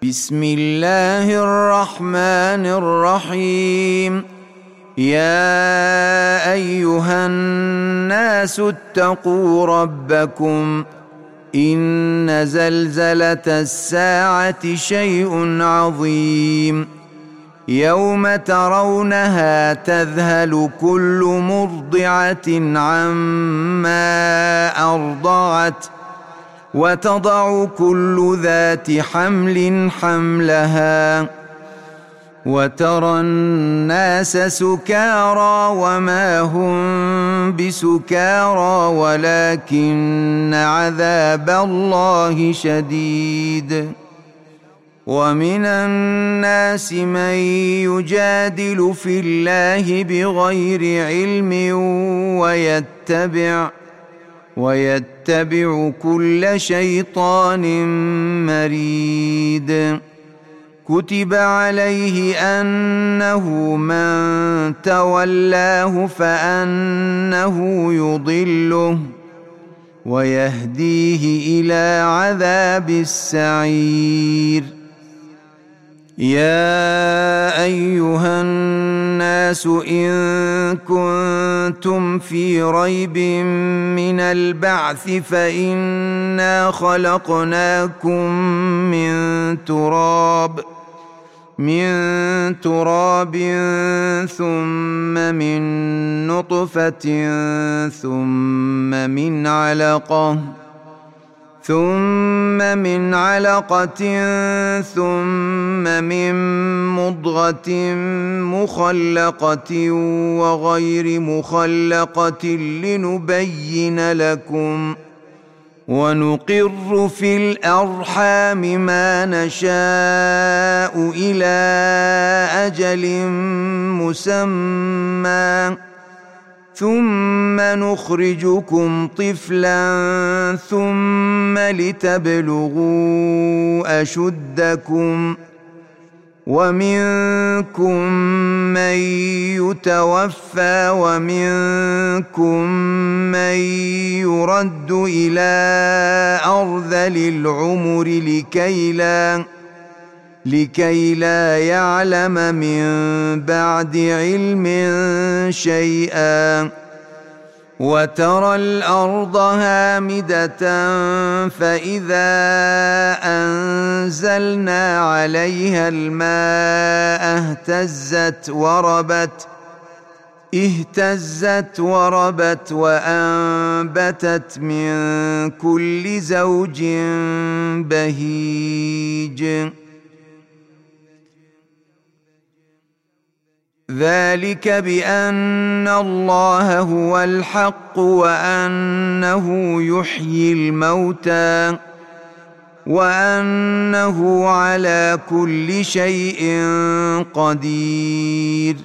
بسم الله الرحمن الرحيم. يا أيها الناس اتقوا ربكم إن زلزلة الساعة شيء عظيم يوم ترونها تذهل كل مرضعة عما أرضعت وتضع كل ذات حمل حملها وترى الناس سكارى وما هم بسكارى ولكن عذاب الله شديد. ومن الناس من يجادل في الله بغير علم ويتبع كل شيطان مريد. كتب عليه أنه من تولاه فأنه يضله ويهديه إلى عذاب السعير. يا أيها الناس إن كنتم في ريب من البعث فإنا خلقناكم من تراب ثم من نطفة ثم من علقة ثم من مضغة مخلقة وغير مخلقة لنبين لكم ونقر في الأرحام ما نشاء إلى أجل مسمى ثم نخرجكم طفلا ثم لتبلغوا أشدكم ومنكم من يتوفى ومنكم من يرد إلى أرذل العمر لكي لا يعلم من بعد علم شيئا. وترى الأرض هامدة فإذا أنزلنا عليها الماء اهتزت وربت وأنبتت من كل زوج بهيج. ذلك بأن الله هو الحق وأنه يحيي الموتى وأنه على كل شيء قدير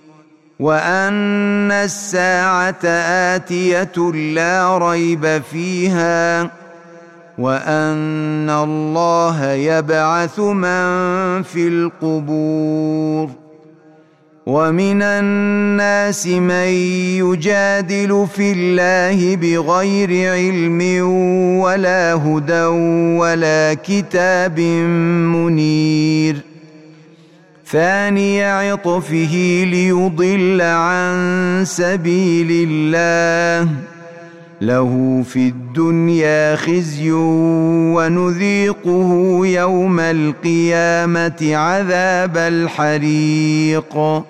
وأن الساعة آتية لا ريب فيها وأن الله يبعث من في القبور. ومن الناس من يجادل في الله بغير علم ولا هدى ولا كتاب منير. ثاني عطفه ليضل عن سبيل الله له في الدنيا خزي ونذيقه يوم القيامة عذاب الحريق.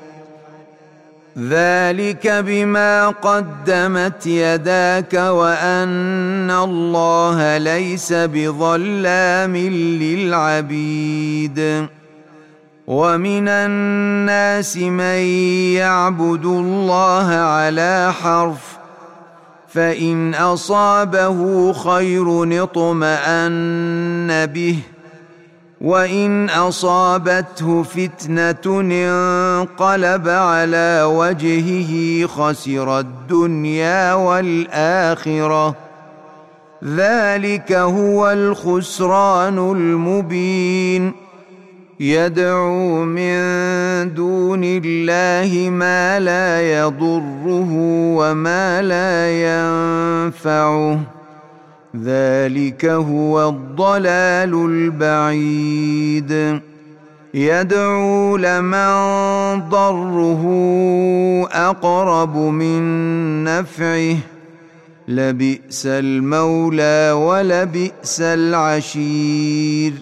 ذلك بما قدمت يداك وأن الله ليس بظلام للعبيد. ومن الناس من يعبد الله على حرف فإن أصابه خير اطمأن به وإن أصابته فتنة انقلب على وجهه خسر الدنيا والآخرة ذلك هو الخسران المبين. يدعو من دون الله ما لا يضره وما لا ينفعه ذلك هو الضلال البعيد يدعو لمن ضره أقرب من نفعه لبئس المولى ولبئس العشير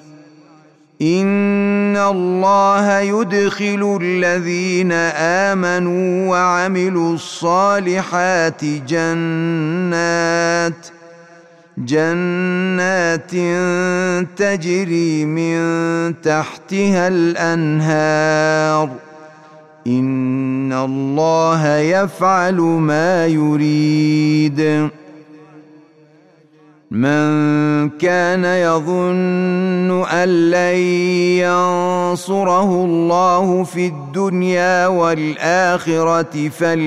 إن الله يدخل الذين آمنوا وعملوا الصالحات جنات تجري من تحتها الأنهار إن الله يفعل ما يريد من كان يظن أن لن ينصره الله في الدنيا والآخرة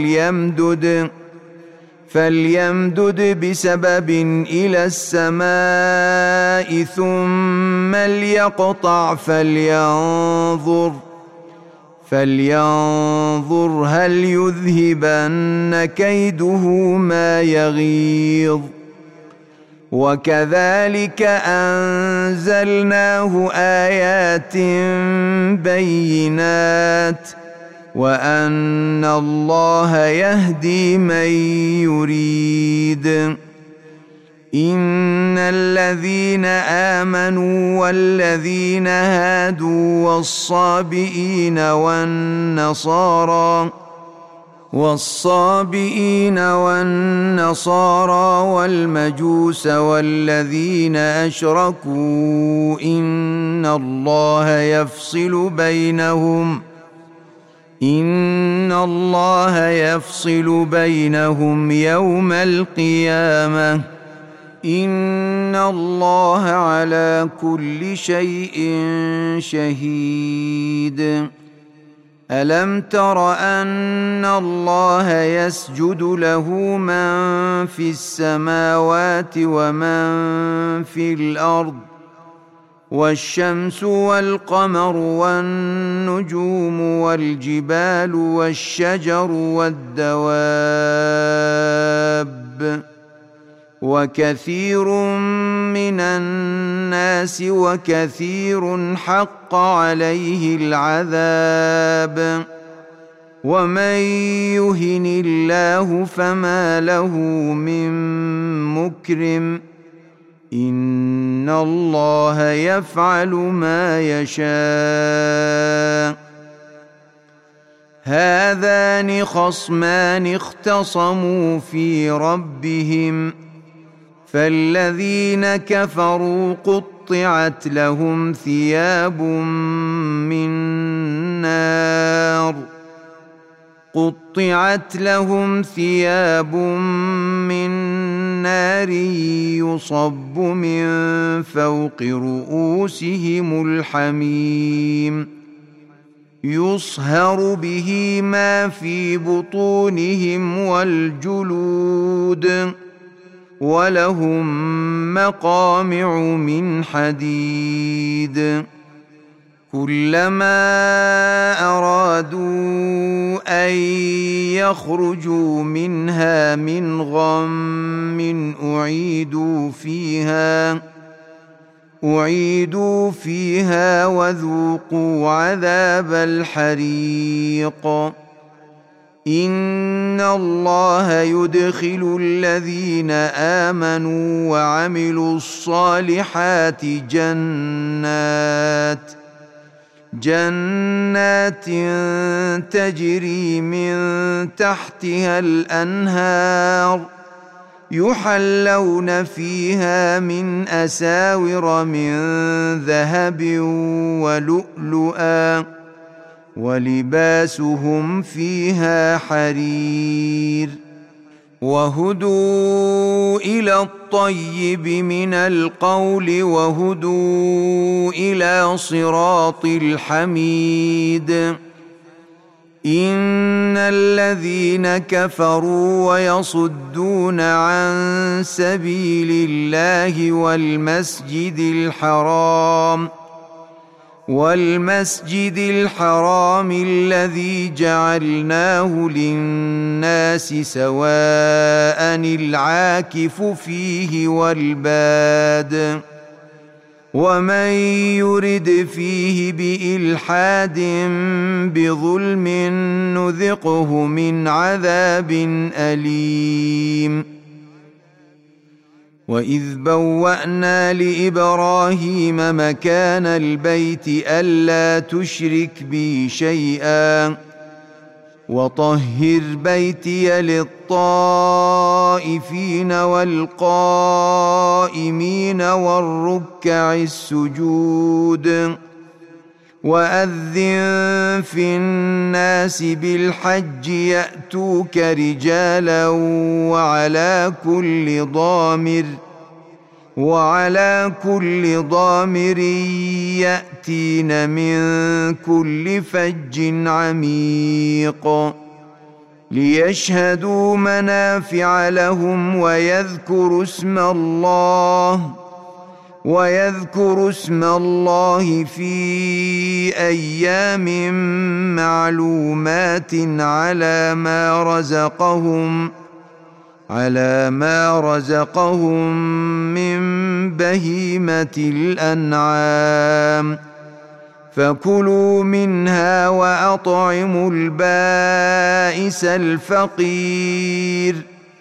فليمدد بسبب إلى السماء ثم ليقطع فلينظر هل يذهبن كيده ما يغيظ وكذلك أنزلناه آيات بينات وأن الله يهدي من يريد إن الذين آمنوا والذين هادوا والصابئين والنصارى والمجوس والذين أشركوا إن الله يفصل بينهم يوم القيامة إن الله على كل شيء شهيد ألم تر أن الله يسجد له من في السماوات ومن في الأرض والشمس والقمر والنجوم والجبال والشجر والدواب وكثير من الناس وكثير حق عليه العذاب ومن يهن الله فما له من مكرم إن الله يفعل ما يشاء هذان خصمان اختصموا في ربهم فالذين كفروا قطعت لهم ثياب من نار يصب من فوق رؤوسهم الحميم يصهر به ما في بطونهم والجلود ولهم مقامع من حديد كلما أرادوا أن يخرجوا منها من غم أعيدوا فيها وذوقوا عذاب الحريق إن الله يدخل الذين آمنوا وعملوا الصالحات جنات تجري من تحتها الأنهار يحلون فيها من أساور من ذهب ولؤلؤا ولباسهم فيها حرير وهدوا إلى الطيب من القول وهدوا إلى صراط الحميد إن الذين كفروا ويصدون عن سبيل الله والمسجد الحرام والمسجد الحرام الذي جعلناه للناس سواء العاكف فيه والباد ومن يرد فيه بإلحاد بظلم نذقه من عذاب أليم. وإذ بوأنا لإبراهيم مكان البيت ألا تشرك بي شيئا وطهر بيتي للطائفين والقائمين والركع السجود وأذن في الناس بالحج يأتوك رجالا وعلى كل ضامر يأتين من كل فج عميق ليشهدوا منافع لهم ويذكروا اسم الله في أيام معلومات على ما رزقهم من بهيمة الأنعام فكلوا منها وأطعموا البائس الفقير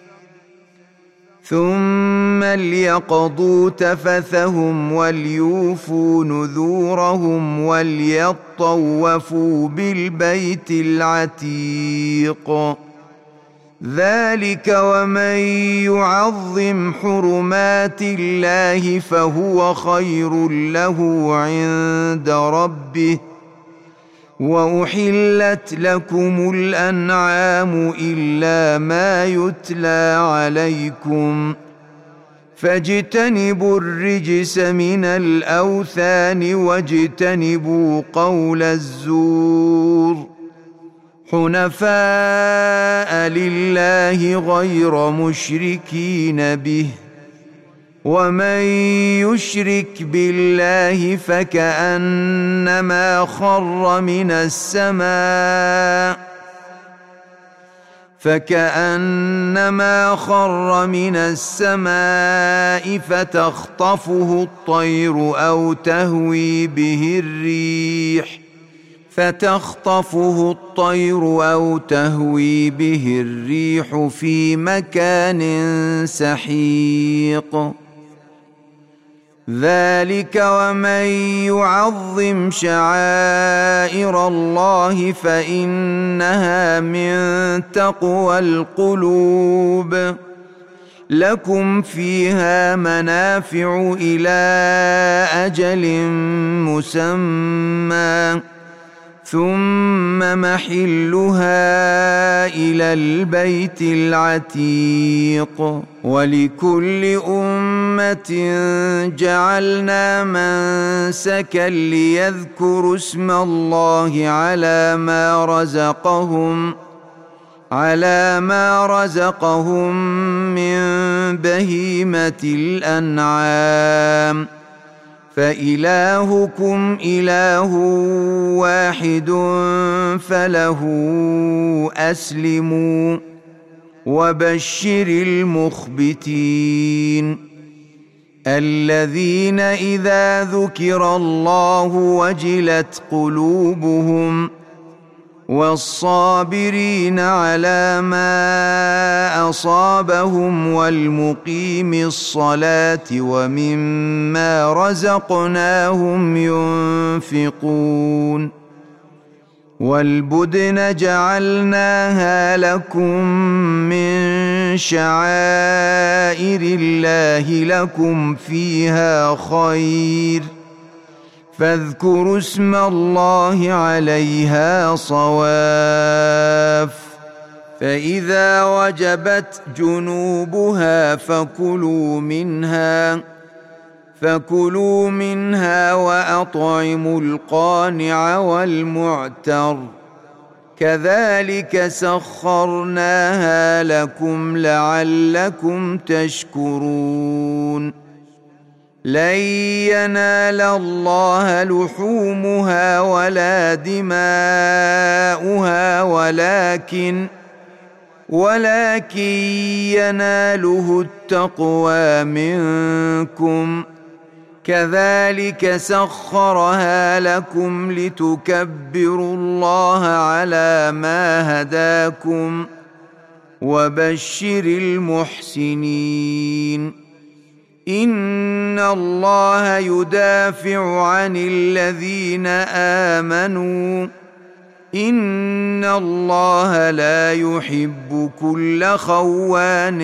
ثم ليقضوا تفثهم وليوفوا نذورهم وليطوفوا بالبيت العتيق ذلك ومن يعظم حرمات الله فهو خير له عند ربه وأحلت لكم الأنعام إلا ما يتلى عليكم فاجتنبوا الرجس من الأوثان واجتنبوا قول الزور حنفاء لله غير مشركين به ومن يشرك بالله فكأنما خر من السماء فتخطفه الطير أو تهوي به الريح في مكان سحيق ذلك ومن يعظم شعائر الله فإنها من تقوى القلوب لكم فيها منافع إلى أجل مسمى ثم محلها إلى البيت العتيق ولكل أمة جعلنا منسكا ليذكروا اسم الله على ما رزقهم من بهيمة الأنعام فإلهكم إله واحد فله أسلموا وبشر المخبتين الذين إذا ذكر الله وجلت قلوبهم والصابرين على ما أصابهم والمقيم الصلاة ومما رزقناهم ينفقون والبدن جعلناها لكم من شعائر الله لكم فيها خير فاذكروا اسم الله عليها صواف فإذا وجبت جنوبها فكلوا منها وأطعموا القانع والمعتر كذلك سخرناها لكم لعلكم تشكرون لن ينال الله لحومها ولا دماؤها ولكن يناله التقوى منكم. كذلك سخرها لكم لتكبروا الله على ما هداكم وبشر المحسنين. إن الله يدافع عن الذين آمنوا إن الله لا يحب كل خوان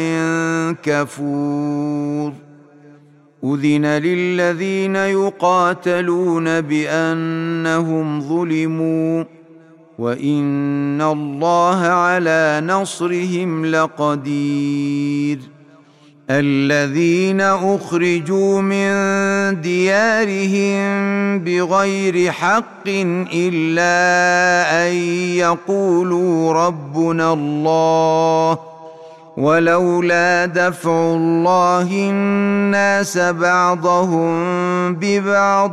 كفور. أذن للذين يقاتلون بأنهم ظلموا وإن الله على نصرهم لقدير. الذين أخرجوا من ديارهم بغير حق إلا أن يقولوا ربنا الله ولولا دفع الله الناس بعضهم ببعض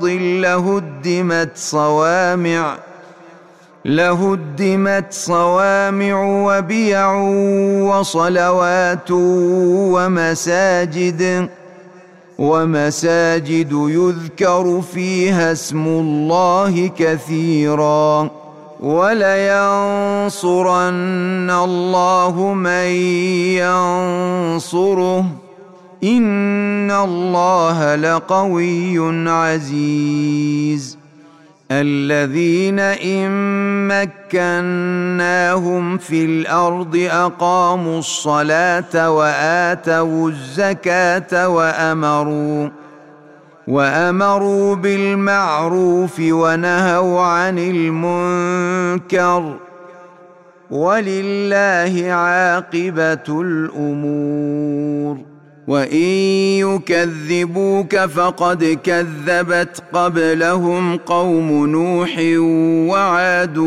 لهدمت صوامع وبيع وصلوات ومساجد يذكر فيها اسم الله كثيرا ولينصرن الله من ينصره إن الله لقوي عزيز. الذين إن مكناهم في الأرض أقاموا الصلاة وآتوا الزكاة وأمروا بالمعروف ونهوا عن المنكر ولله عاقبة الأمور. وإن يكذبوك فقد كذبت قبلهم قوم نوح وعاد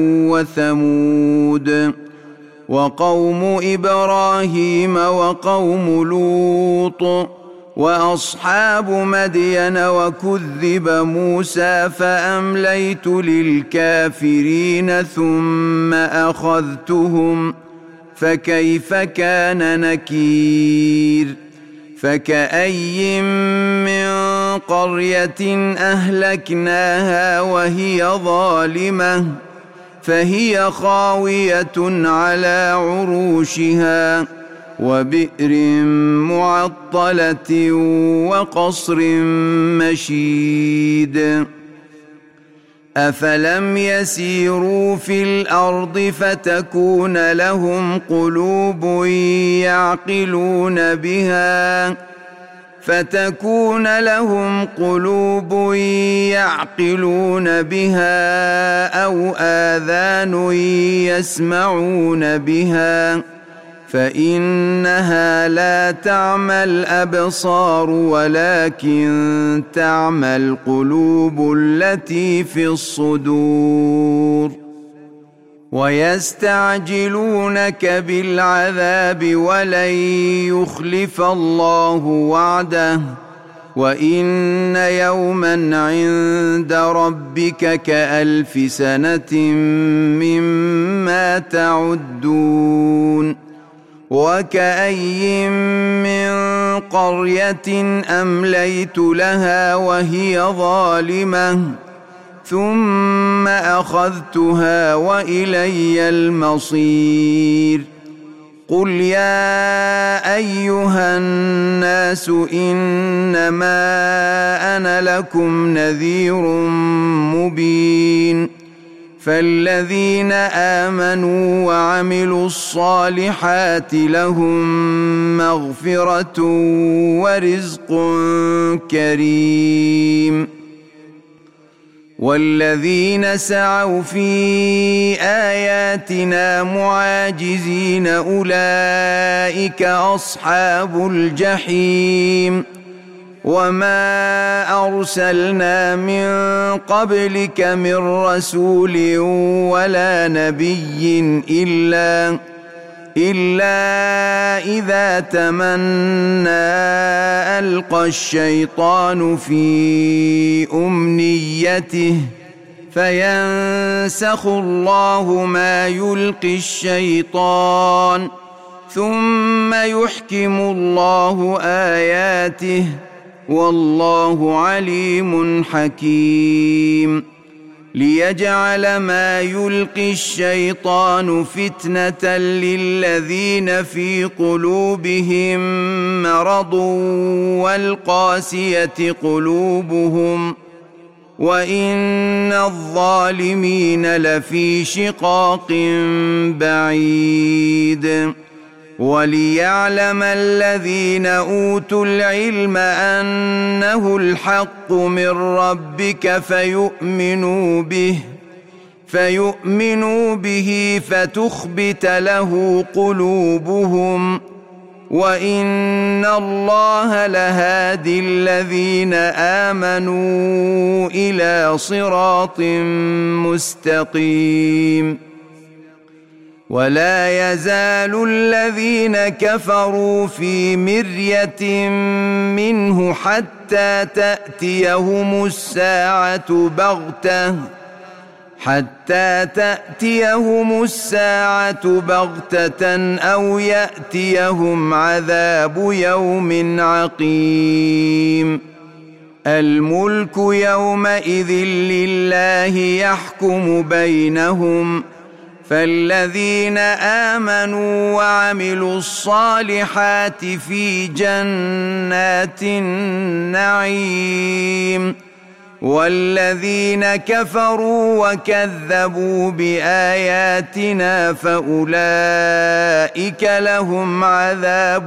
وثمود وقوم إبراهيم وقوم لوط وأصحاب مدين وكذب موسى فأمليت للكافرين ثم أخذتهم فكيف كان نكير. فكأي من قرية أهلكناها وهي ظالمة فهي خاوية على عروشها وبئر معطلة وقصر مشيد. أفلم يسيروا في الأرض فتكون لهم قلوب يعقلون بها أو آذان يسمعون بها فإنها لا تعمى الأبصار ولكن تعمى القلوب التي في الصدور. ويستعجلونك بالعذاب ولن يخلف الله وعده وإن يوما عند ربك كألف سنة مما تعدون. وكأي من قرية أمليت لها وهي ظالمة ثم أخذتها وإلي المصير. قل يا أيها الناس إنما أنا لكم نذير مبين. فالذين آمنوا وعملوا الصالحات لهم مغفرة ورزق كريم. والذين سعوا في آياتنا معاجزين أولئك أصحاب الجحيم. وما أرسلنا من قبلك من رسول ولا نبي إلا إذا تمنى ألقى الشيطان في أمنيته فينسخ الله ما يلقي الشيطان ثم يحكم الله آياته والله عليم حكيم ليجعل ما يلقي الشيطان فتنة للذين في قلوبهم مرض والقاسية قلوبهم وإن الظالمين لفي شقاق بعيد وليعلم الذين أوتوا العلم أنه الحق من ربك فيؤمنوا به فتخبت له قلوبهم وإن الله لهادي الذين آمنوا إلى صراط مستقيم ولا يزال الذين كفروا في مرية منه حتى تأتيهم الساعة بغتة أو يأتيهم عذاب يوم عقيم الملك يومئذ لله يحكم بينهم فالذين آمنوا وعملوا الصالحات في جنات النعيم والذين كفروا وكذبوا بآياتنا فأولئك لهم عذاب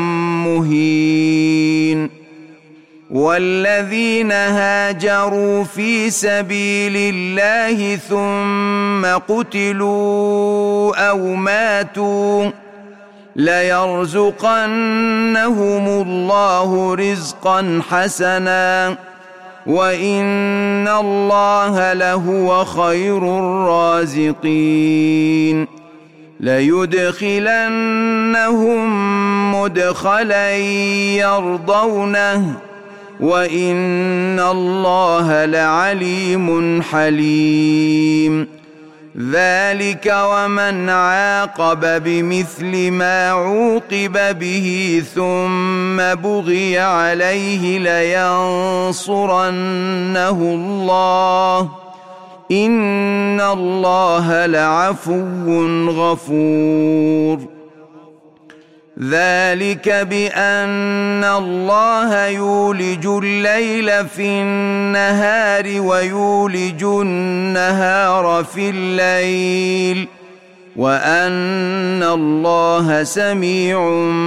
مهين والذين هاجروا في سبيل الله ثم قتلوا أو ماتوا ليرزقنهم الله رزقا حسنا وإن الله لهو خير الرازقين ليدخلنهم مدخلا يرضونه وإن الله لعليم حليم ذلك ومن عاقب بمثل ما عوقب به ثم بغي عليه لينصرنه الله إن الله لعفو غفور ذلك بأن الله يولج الليل في النهار ويولج النهار في الليل وأن الله سميع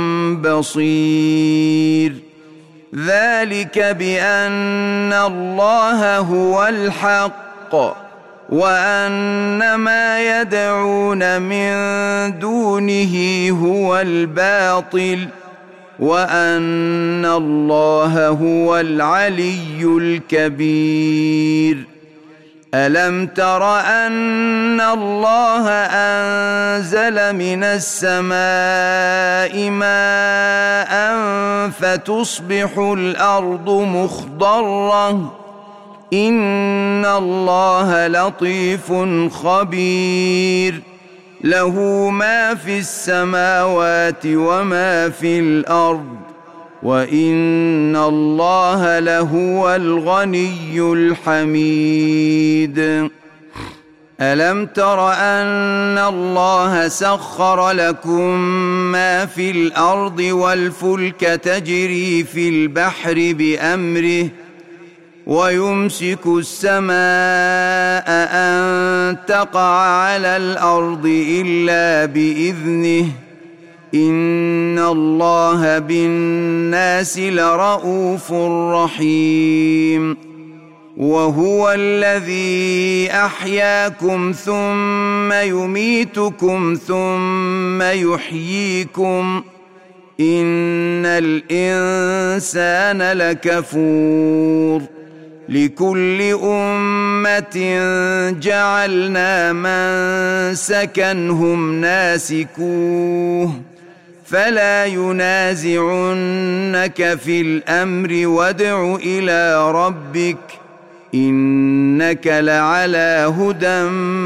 بصير ذلك بأن الله هو الحق وأن ما يدعون من دونه هو الباطل وأن الله هو العلي الكبير ألم تر أن الله أنزل من السماء ماء فتصبح الأرض مخضرة إن الله لطيف خبير له ما في السماوات وما في الأرض وإن الله لهو الغني الحميد ألم تر أن الله سخر لكم ما في الأرض والفلك تجري في البحر بأمره ويمسك السماء أن تقع على الأرض إلا بإذنه إن الله بالناس لرءوف رحيم وهو الذي أحياكم ثم يميتكم ثم يحييكم إن الإنسان لكفور لكل أمة جعلنا منسكا هم ناسكوه فلا ينازعنك في الأمر وادع إلى ربك إنك لعلى هدى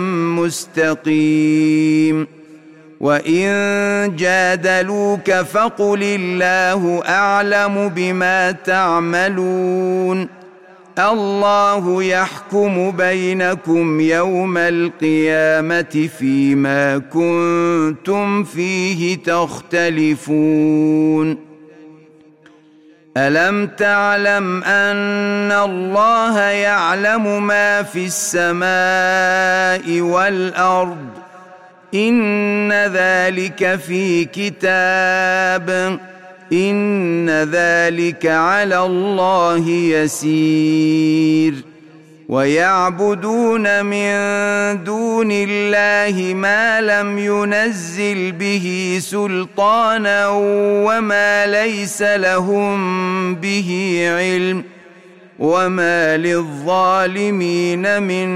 مستقيم وإن جادلوك فقل الله أعلم بما تعملون الله يحكم بينكم يوم القيامة فيما كنتم فيه تختلفون ألم تعلم أن الله يعلم ما في السماء والأرض إن ذلك في كتاب إن ذلك على الله يسير ويعبدون من دون الله ما لم ينزل به سلطانا وما ليس لهم به علم وما للظالمين من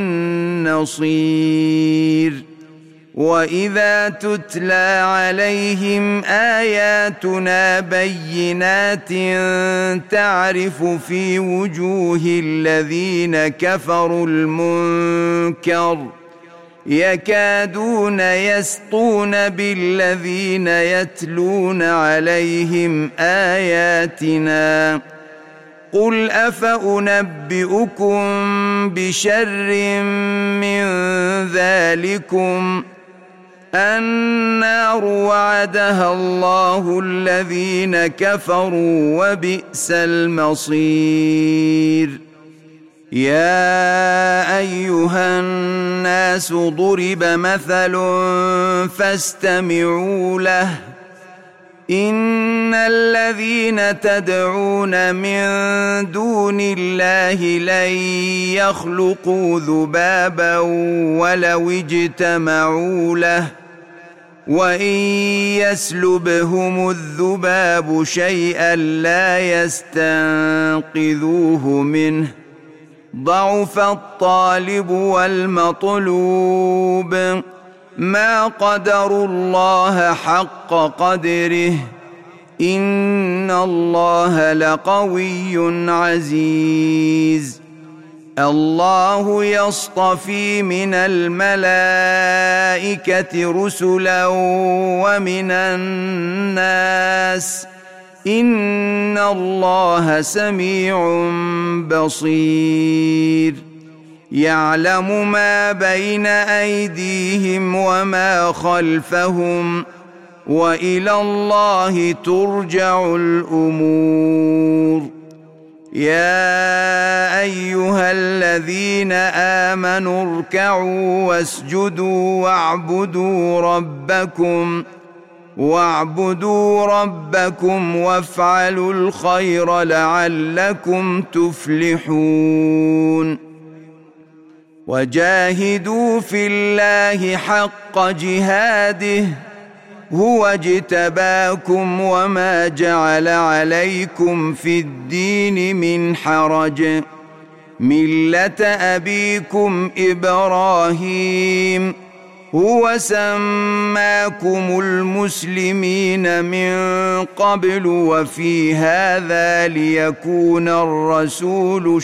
نصير وإذا تتلى عليهم آياتنا بينات تعرف في وجوه الذين كفروا المنكر يكادون يسطون بالذين يتلون عليهم آياتنا قل أفأنبئكم بشر من ذلكم النار وعدها الله الذين كفروا وبئس المصير يا أيها الناس ضرب مثل فاستمعوا له إن الذين تدعون من دون الله لن يخلقوا ذبابا ولو اجتمعوا له وإن يسلبهم الذباب شيئا لا يستنقذوه منه ضعف الطالب والمطلوب ما قدروا الله حق قدره إن الله لقوي عزيز الله يصطفي من الملائكة رسلا ومن الناس إن الله سميع بصير يعلم ما بين أيديهم وما خلفهم وإلى الله ترجع الأمور يا أيها الذين آمنوا اركعوا واسجدوا واعبدوا ربكم وافعلوا الخير لعلكم تفلحون وجاهدوا في الله حق جهاده هو اجتباكم وما جعل عليكم في الدين من حرج ملة أبيكم إبراهيم هو سماكم المسلمين من قبل وفي هذا ليكون الرسول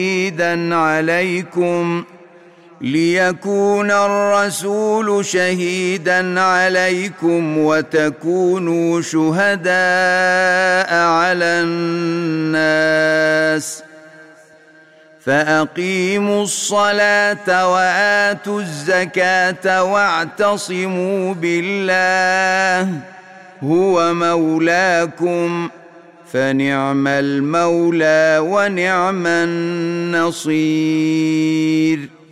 شهيدا عليكم وتكونوا شهداء على الناس فأقيموا الصلاة وآتوا الزكاة واعتصموا بالله هو مولاكم فنعم المولى ونعم النصير